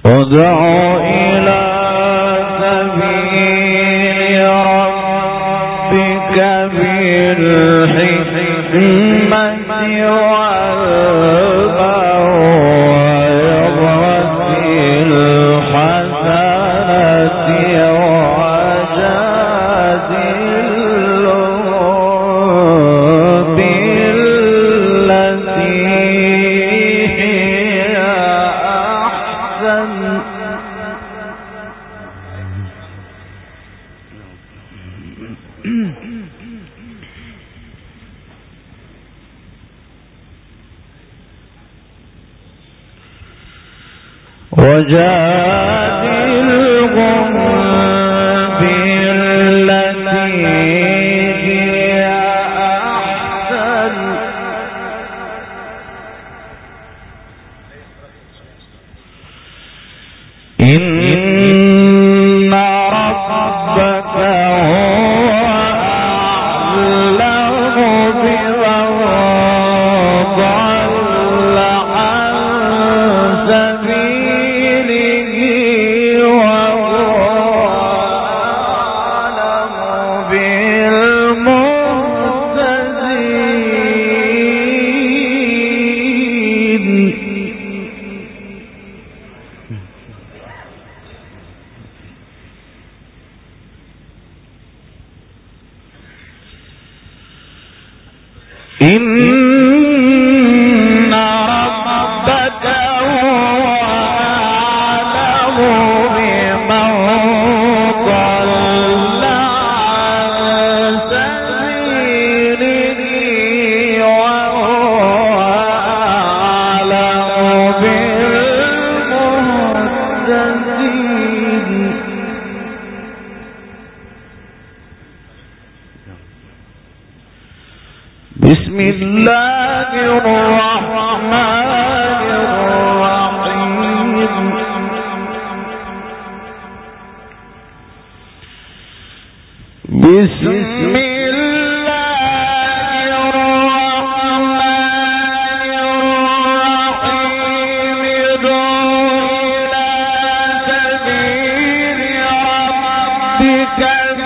ادع إلى سبيل ربك بالحكمة والموعظة الحسنة وجادلهم بالتي هي أحسن وجادلهم بالتي هي أحسن إن ربك هو أعلم بمن ضل عن سبيله وهو أعلم إن ربك هو أعلم بمن ضل عن سبيله وهو أعلم بالمهتدين بسم الله الرحمن الرحيم بسم الله الرحمن الرحيم ادع إلى سبيل ربك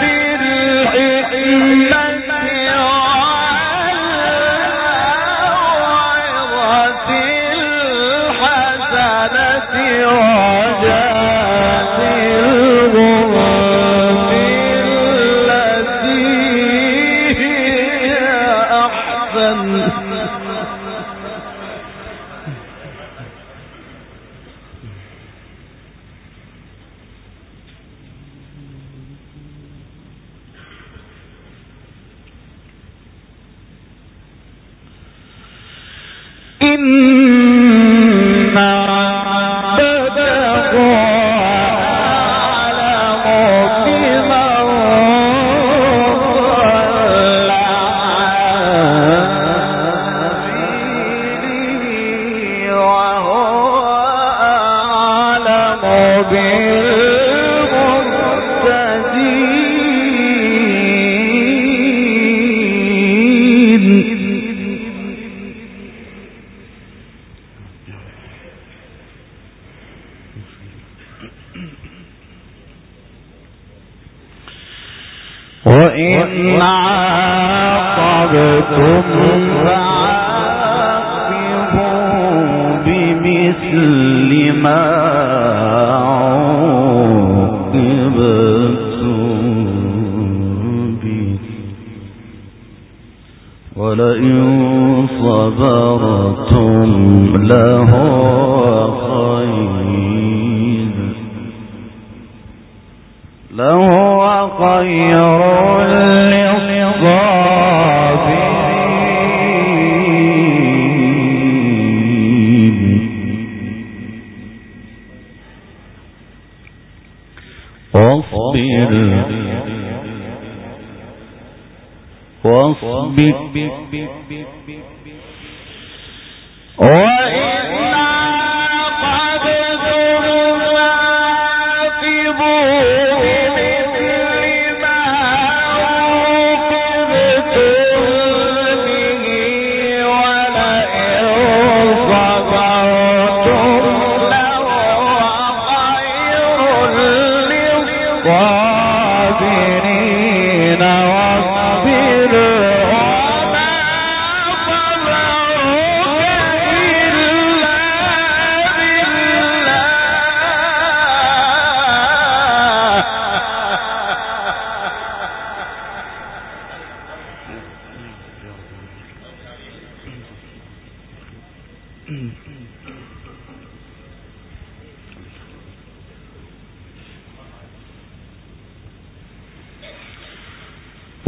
وإن عاقبتم فعاقبوا بمثل ما عوقبتم به ولئن صبرتم لهو خير للصابرين واصبر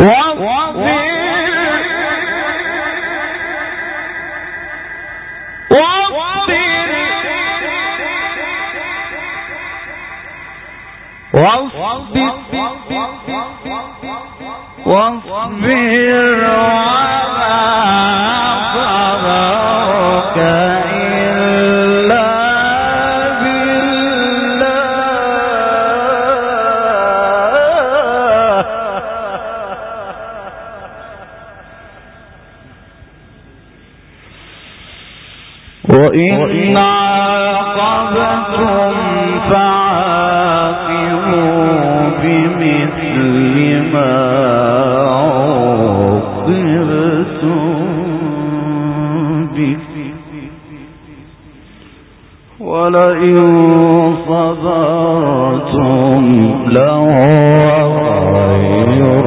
وإن عاقبتم فعاقبوا بمثل ما عوقبتم به ولئن صبرتم لهو خير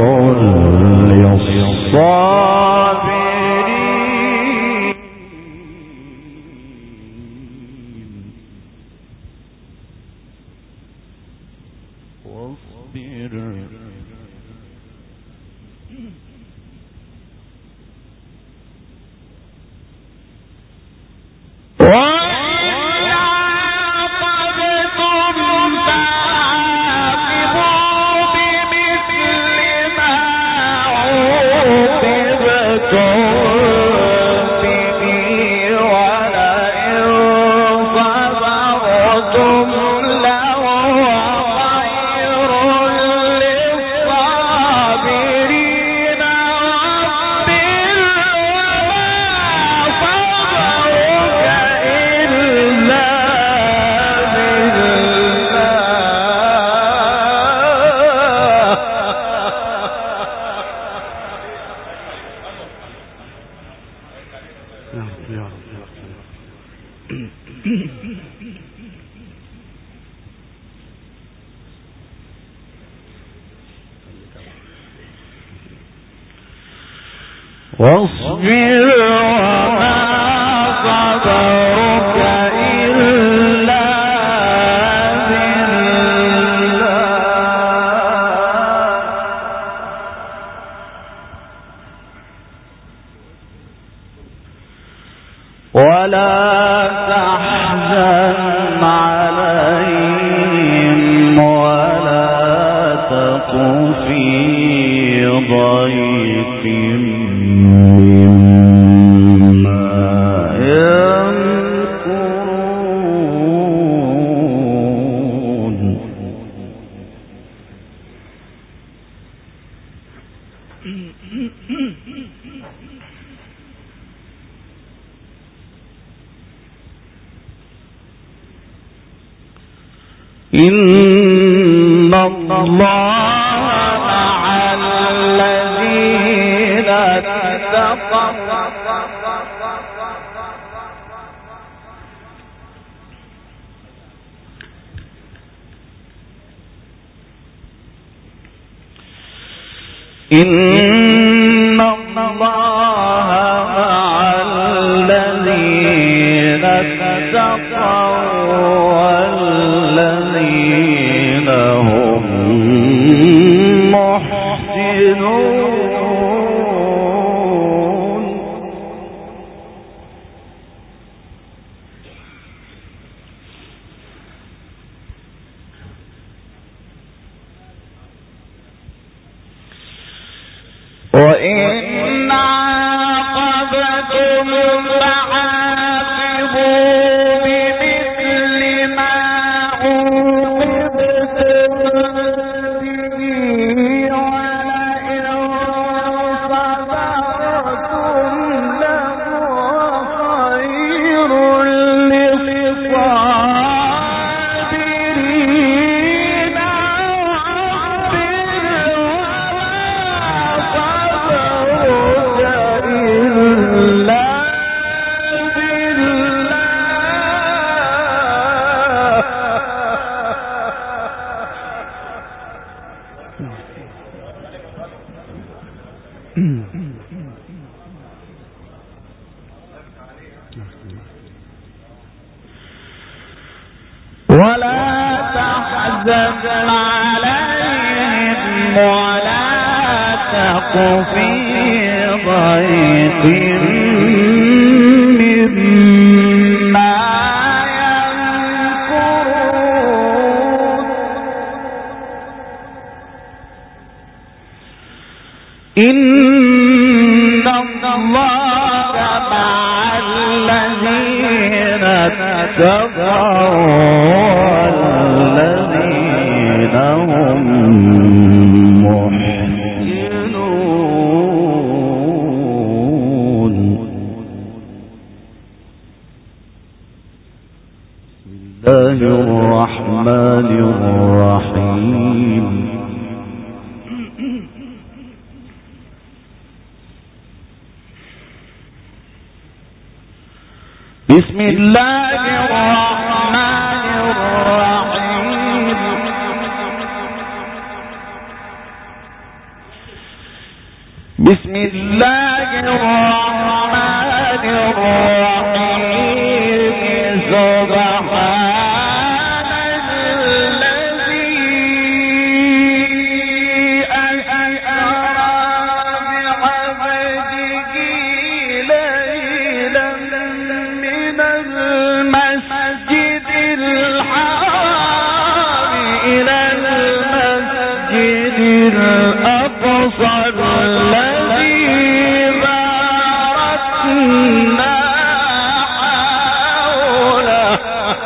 للصابرين. واصبر وما صبرك إلا بالله ولا تحزن عليهم ولا تك في ضيق إن الله مع الذين اتقوا إن الله مع الذين اتقوا والذين هم محسنون. وإن عاقبتم فعاقبوا بمثل ما عوقبتم به ولئن صبرتم لهو خير للصابرين. ولا تحزن عليهم ولا تقل في ضيق مما يمكرون إن الله مع الذين اتقوا والذين هم محسنون. بسم الله الرحمن الرحيم. بسم الله الرحمن الرحيم. بسم الله الرحمن الرحيم. سبحان الذي أسرى بعبده ليلا من المسجد الحرام إلى المسجد الأقصى الذي باركنا حوله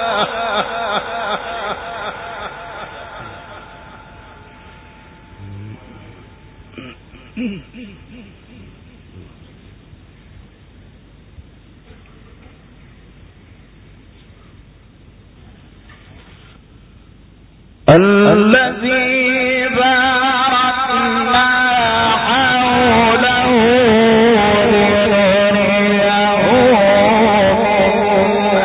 الذي باركنا حوله لنريه من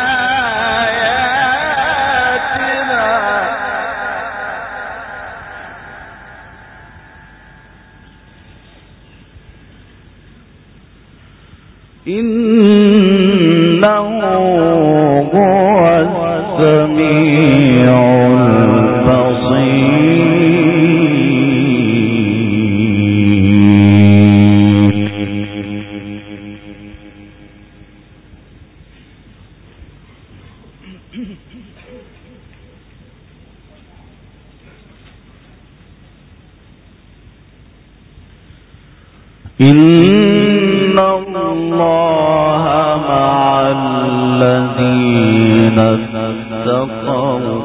آياتنا إنه هو السميع إن الله مع الذين اتقوا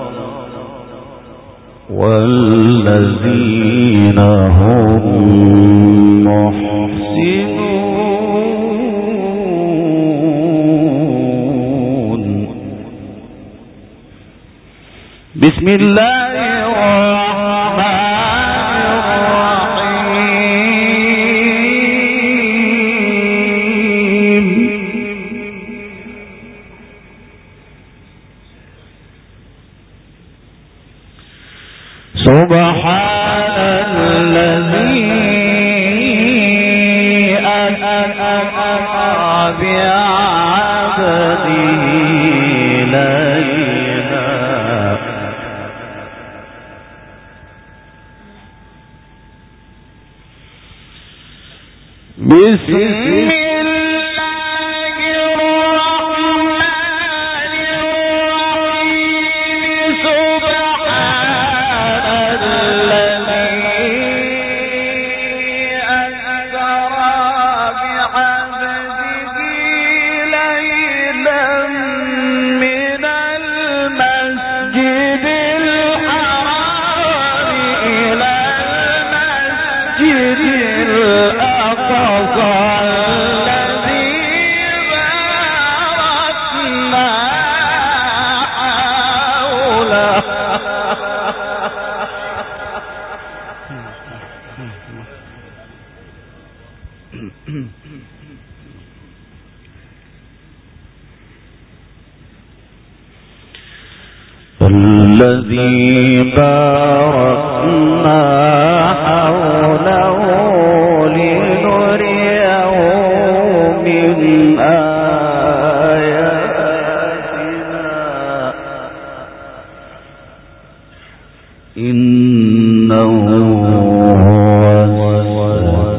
والذين هم محسنون. بسم الله الرحمن الرحيم. سبحان الذي أسرى بعبده ليلا بسم الله الرحمن الرحيم. سبحان الذي أسرى بعبده ليلا من المسجد الحرام إلى المسجد الأقصى الذي باركنا حوله الذي باركنا حوله لنريه من آياتنا إنه هو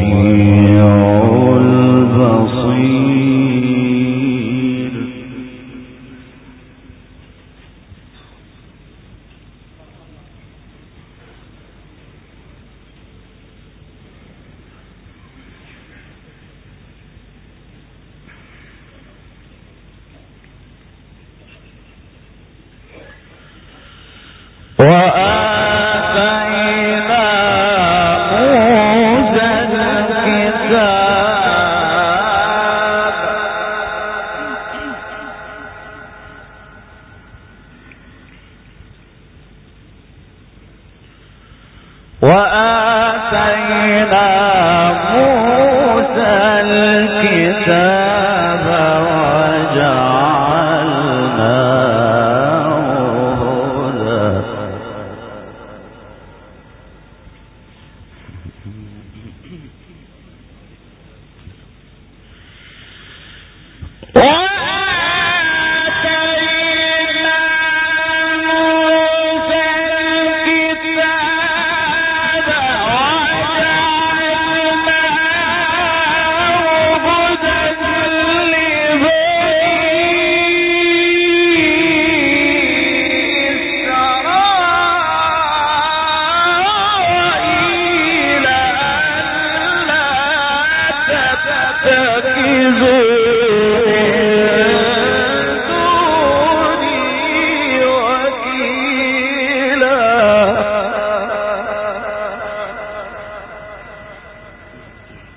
وآتينا موسى الكتاب وآتينا